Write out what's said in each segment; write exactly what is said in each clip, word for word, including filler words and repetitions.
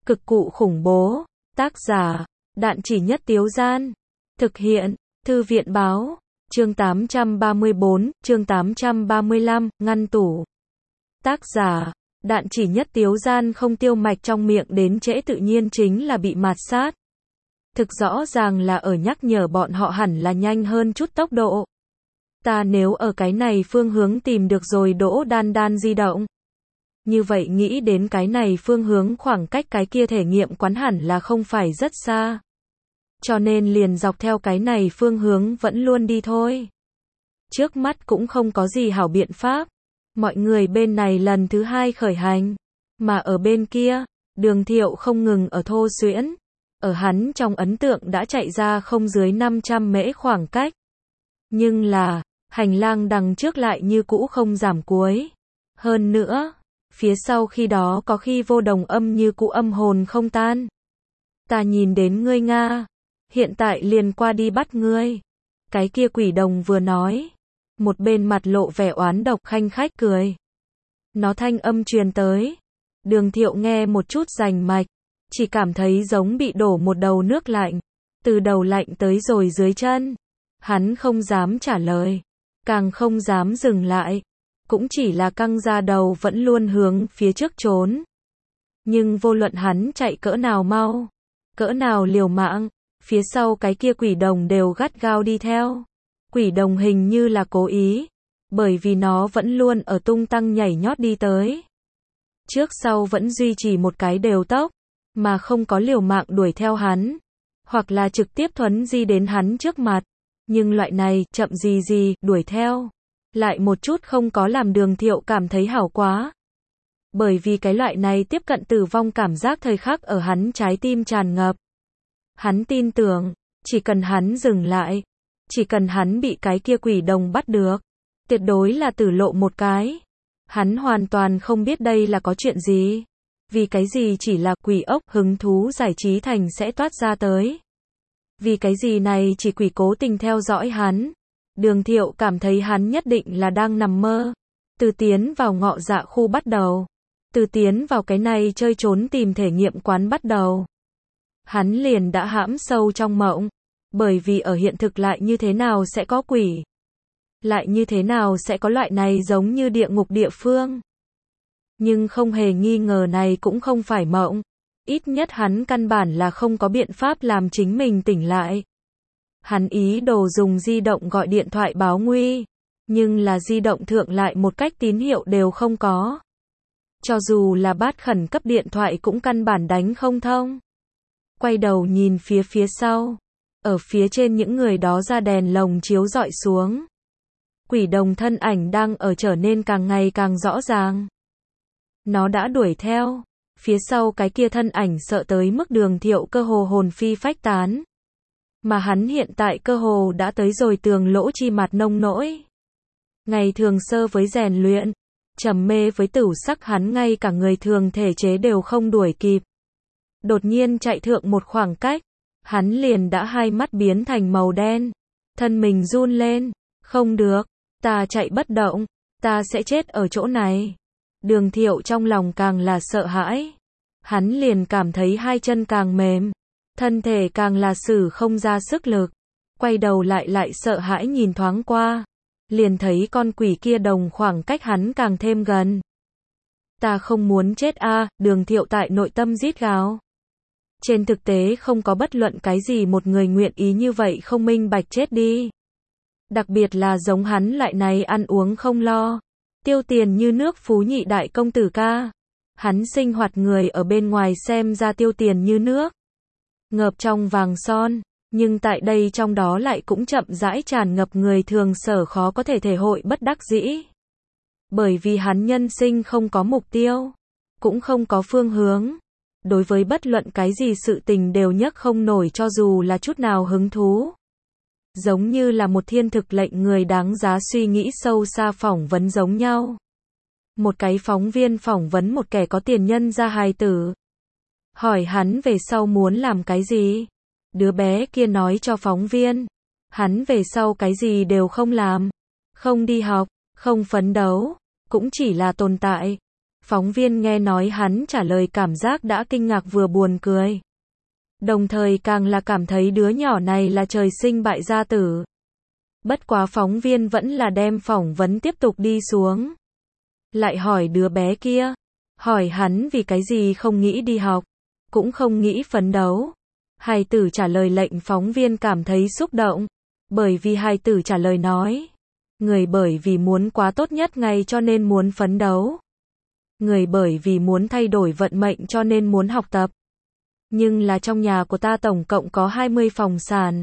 Cực cụ khủng bố. Tác giả, Đạn Chỉ Nhất Tiếu Gian. Thực hiện, Thư viện Báo. Chương tám trăm ba mươi bốn, chương tám trăm ba mươi lăm, ngăn tủ. Tác giả, Đạn Chỉ Nhất Tiếu Gian. Không tiêu mạch trong miệng đến trễ tự nhiên chính là bị mạt sát. Thực rõ ràng là ở nhắc nhở bọn họ hẳn là nhanh hơn chút tốc độ. Ta nếu ở cái này phương hướng tìm được rồi Đỗ Đan Đan di động. Như vậy nghĩ đến cái này phương hướng khoảng cách cái kia thể nghiệm quán hẳn là không phải rất xa. Cho nên liền dọc theo cái này phương hướng vẫn luôn đi thôi. Trước mắt cũng không có gì hảo biện pháp. Mọi người bên này lần thứ hai khởi hành. Mà ở bên kia, Đường Thiệu không ngừng ở thô xuyễn. Ở hắn trong ấn tượng đã chạy ra không dưới năm trăm mễ khoảng cách. Nhưng là, hành lang đằng trước lại như cũ không giảm cuối. Hơn nữa, phía sau khi đó có khi vô đồng âm như cũ âm hồn không tan. Ta nhìn đến ngươi Nga, hiện tại liền qua đi bắt ngươi. Cái kia quỷ đồng vừa nói, một bên mặt lộ vẻ oán độc khanh khách cười. Nó thanh âm truyền tới. Đường Thiệu nghe một chút rành mạch, chỉ cảm thấy giống bị đổ một đầu nước lạnh, từ đầu lạnh tới rồi dưới chân. Hắn không dám trả lời, càng không dám dừng lại, cũng chỉ là căng ra đầu vẫn luôn hướng phía trước trốn. Nhưng vô luận hắn chạy cỡ nào mau, cỡ nào liều mạng, phía sau cái kia quỷ đồng đều gắt gao đi theo. Quỷ đồng hình như là cố ý, bởi vì nó vẫn luôn ở tung tăng nhảy nhót đi tới. Trước sau vẫn duy trì một cái đều tốc, mà không có liều mạng đuổi theo hắn, hoặc là trực tiếp thuấn di đến hắn trước mặt. Nhưng loại này, chậm gì gì, đuổi theo, lại một chút không có làm Đường Thiệu cảm thấy hảo quá. Bởi vì cái loại này tiếp cận tử vong cảm giác thời khắc ở hắn trái tim tràn ngập. Hắn tin tưởng, chỉ cần hắn dừng lại, chỉ cần hắn bị cái kia quỷ đồng bắt được, tuyệt đối là tử lộ một cái. Hắn hoàn toàn không biết đây là có chuyện gì. Vì cái gì chỉ là quỷ ốc hứng thú giải trí thành sẽ toát ra tới. Vì cái gì này chỉ quỷ cố tình theo dõi hắn. Đường Thiệu cảm thấy hắn nhất định là đang nằm mơ. Từ tiến vào ngọ dạ khu bắt đầu. Từ tiến vào cái này chơi trốn tìm thể nghiệm quán bắt đầu. Hắn liền đã hãm sâu trong mộng. Bởi vì ở hiện thực lại như thế nào sẽ có quỷ. Lại như thế nào sẽ có loại này giống như địa ngục địa phương. Nhưng không hề nghi ngờ này cũng không phải mộng. Ít nhất hắn căn bản là không có biện pháp làm chính mình tỉnh lại. Hắn ý đồ dùng di động gọi điện thoại báo nguy. Nhưng là di động thượng lại một cách tín hiệu đều không có. Cho dù là bát khẩn cấp điện thoại cũng căn bản đánh không thông. Quay đầu nhìn phía phía sau. Ở phía trên những người đó ra đèn lồng chiếu rọi xuống. Quỷ đồng thân ảnh đang ở trở nên càng ngày càng rõ ràng. Nó đã đuổi theo. Phía sau cái kia thân ảnh sợ tới mức Đường Thiệu cơ hồ hồn phi phách tán. Mà hắn hiện tại cơ hồ đã tới rồi tường lỗ chi mặt nông nỗi. Ngày thường sơ với rèn luyện, trầm mê với tửu sắc hắn ngay cả người thường thể chế đều không đuổi kịp. Đột nhiên chạy thượng một khoảng cách, hắn liền đã hai mắt biến thành màu đen. Thân mình run lên, không được, ta chạy bất động, ta sẽ chết ở chỗ này. Đường Thiệu trong lòng càng là sợ hãi. Hắn liền cảm thấy hai chân càng mềm, thân thể càng là sử không ra sức lực. Quay đầu lại lại sợ hãi nhìn thoáng qua, liền thấy con quỷ kia đồng khoảng cách hắn càng thêm gần. Ta không muốn chết a, Đường Thiệu tại nội tâm rít gào. Trên thực tế không có bất luận cái gì một người nguyện ý như vậy không minh bạch chết đi. Đặc biệt là giống hắn loại này ăn uống không lo, tiêu tiền như nước phú nhị đại công tử ca. Hắn sinh hoạt người ở bên ngoài xem ra tiêu tiền như nước, ngập trong vàng son, nhưng tại đây trong đó lại cũng chậm rãi tràn ngập người thường sở khó có thể thể hội bất đắc dĩ. Bởi vì hắn nhân sinh không có mục tiêu, cũng không có phương hướng. Đối với bất luận cái gì sự tình đều nhấc không nổi cho dù là chút nào hứng thú. Giống như là một thiên thực lệnh người đáng giá suy nghĩ sâu xa phỏng vấn giống nhau. Một cái phóng viên phỏng vấn một kẻ có tiền nhân gia hài tử. Hỏi hắn về sau muốn làm cái gì? Đứa bé kia nói cho phóng viên. Hắn về sau cái gì đều không làm. Không đi học, không phấn đấu, cũng chỉ là tồn tại. Phóng viên nghe nói hắn trả lời cảm giác đã kinh ngạc vừa buồn cười. Đồng thời càng là cảm thấy đứa nhỏ này là trời sinh bại gia tử. Bất quá phóng viên vẫn là đem phỏng vấn tiếp tục đi xuống. Lại hỏi đứa bé kia. Hỏi hắn vì cái gì không nghĩ đi học. Cũng không nghĩ phấn đấu. Hài tử trả lời lệnh phóng viên cảm thấy xúc động. Bởi vì hài tử trả lời nói. Người bởi vì muốn quá tốt nhất ngày cho nên muốn phấn đấu. Người bởi vì muốn thay đổi vận mệnh cho nên muốn học tập. Nhưng là trong nhà của ta tổng cộng có hai mươi phòng sàn.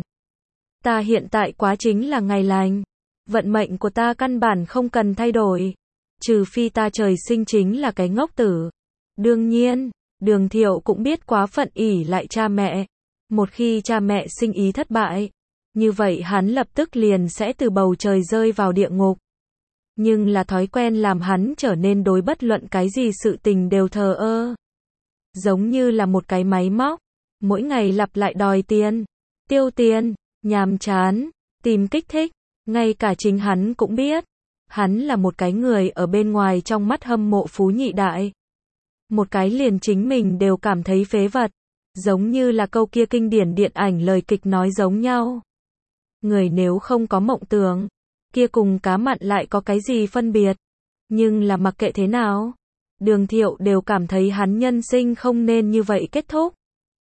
Ta hiện tại quá chính là ngày lành. Vận mệnh của ta căn bản không cần thay đổi. Trừ phi ta trời sinh chính là cái ngốc tử. Đương nhiên, Đường Thiệu cũng biết quá phận ỷ lại cha mẹ. Một khi cha mẹ sinh ý thất bại, như vậy hắn lập tức liền sẽ từ bầu trời rơi vào địa ngục. Nhưng là thói quen làm hắn trở nên đối bất luận cái gì sự tình đều thờ ơ. Giống như là một cái máy móc, mỗi ngày lặp lại đòi tiền, tiêu tiền, nhàm chán, tìm kích thích, ngay cả chính hắn cũng biết. Hắn là một cái người ở bên ngoài trong mắt hâm mộ phú nhị đại. Một cái liền chính mình đều cảm thấy phế vật, giống như là câu kia kinh điển điện ảnh lời kịch nói giống nhau. Người nếu không có mộng tưởng, kia cùng cá mặn lại có cái gì phân biệt. Nhưng là mặc kệ thế nào, Đường Thiệu đều cảm thấy hắn nhân sinh không nên như vậy kết thúc.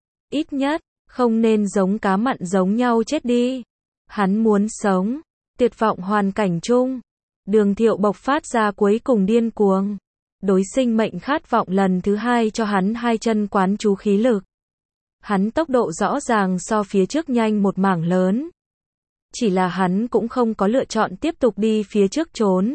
Ít nhất, không nên giống cá mặn giống nhau chết đi. Hắn muốn sống, tuyệt vọng hoàn cảnh chung. Đường Thiệu bộc phát ra cuối cùng điên cuồng. Đối sinh mệnh khát vọng lần thứ hai cho hắn hai chân quán chú khí lực. Hắn tốc độ rõ ràng so phía trước nhanh một mảng lớn. Chỉ là hắn cũng không có lựa chọn tiếp tục đi phía trước trốn.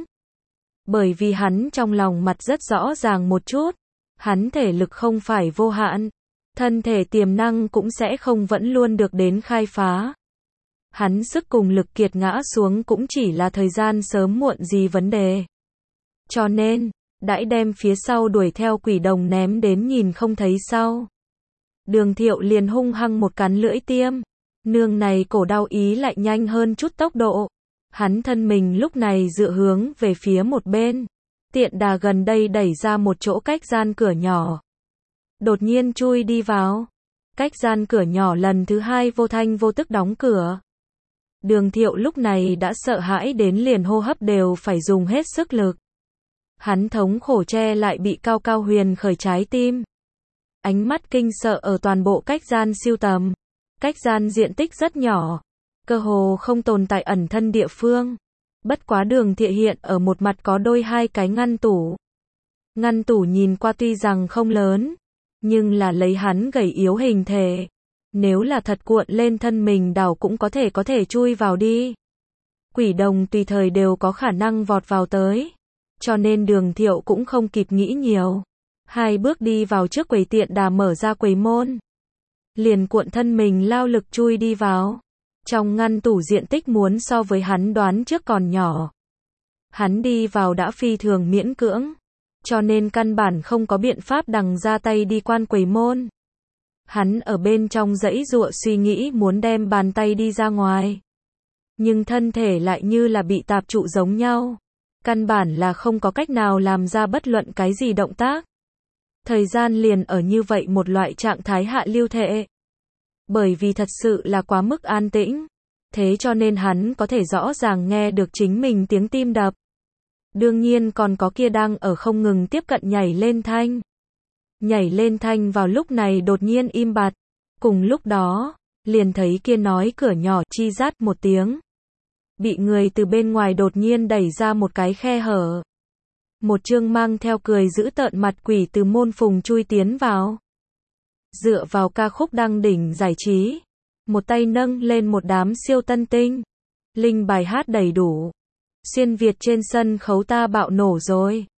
Bởi vì hắn trong lòng mặt rất rõ ràng một chút. Hắn thể lực không phải vô hạn. Thân thể tiềm năng cũng sẽ không vẫn luôn được đến khai phá. Hắn sức cùng lực kiệt ngã xuống cũng chỉ là thời gian sớm muộn gì vấn đề. Cho nên, đãi đem phía sau đuổi theo quỷ đồng ném đến nhìn không thấy sau. Đường Thiệu liền hung hăng một cắn lưỡi tiêm. Nương này cổ đau ý lại nhanh hơn chút tốc độ. Hắn thân mình lúc này dựa hướng về phía một bên. Tiện đà gần đây đẩy ra một chỗ cách gian cửa nhỏ. Đột nhiên chui đi vào. Cách gian cửa nhỏ lần thứ hai vô thanh vô tức đóng cửa. Đường Thiệu lúc này đã sợ hãi đến liền hô hấp đều phải dùng hết sức lực. Hắn thống khổ che lại bị cao cao huyền khởi trái tim. Ánh mắt kinh sợ ở toàn bộ cách gian siêu tầm. Cách gian diện tích rất nhỏ. Cơ hồ không tồn tại ẩn thân địa phương. Bất quá Đường Thiệu hiện ở một mặt có đôi hai cái ngăn tủ. Ngăn tủ nhìn qua tuy rằng không lớn. Nhưng là lấy hắn gầy yếu hình thể. Nếu là thật cuộn lên thân mình đảo cũng có thể có thể chui vào đi. Quỷ đồng tùy thời đều có khả năng vọt vào tới. Cho nên Đường Thiệu cũng không kịp nghĩ nhiều. Hai bước đi vào trước quầy tiện đà mở ra quầy môn. Liền cuộn thân mình lao lực chui đi vào. Trong ngăn tủ diện tích muốn so với hắn đoán trước còn nhỏ. Hắn đi vào đã phi thường miễn cưỡng. Cho nên căn bản không có biện pháp đằng ra tay đi quan quầy môn. Hắn ở bên trong dãy dụa suy nghĩ muốn đem bàn tay đi ra ngoài. Nhưng thân thể lại như là bị tạp trụ giống nhau. Căn bản là không có cách nào làm ra bất luận cái gì động tác. Thời gian liền ở như vậy một loại trạng thái hạ lưu thể. Bởi vì thật sự là quá mức an tĩnh. Thế cho nên hắn có thể rõ ràng nghe được chính mình tiếng tim đập. Đương nhiên còn có kia đang ở không ngừng tiếp cận nhảy lên thanh. Nhảy lên thanh vào lúc này đột nhiên im bặt. Cùng lúc đó, liền thấy kia nói cửa nhỏ chi rát một tiếng. Bị người từ bên ngoài đột nhiên đẩy ra một cái khe hở. Một trương mang theo cười giữ tợn mặt quỷ từ môn phùng chui tiến vào. Dựa vào ca khúc đăng đỉnh giải trí. Một tay nâng lên một đám siêu tân tinh. Linh bài hát đầy đủ. Xuyên Việt trên sân khấu ta bạo nổ rồi.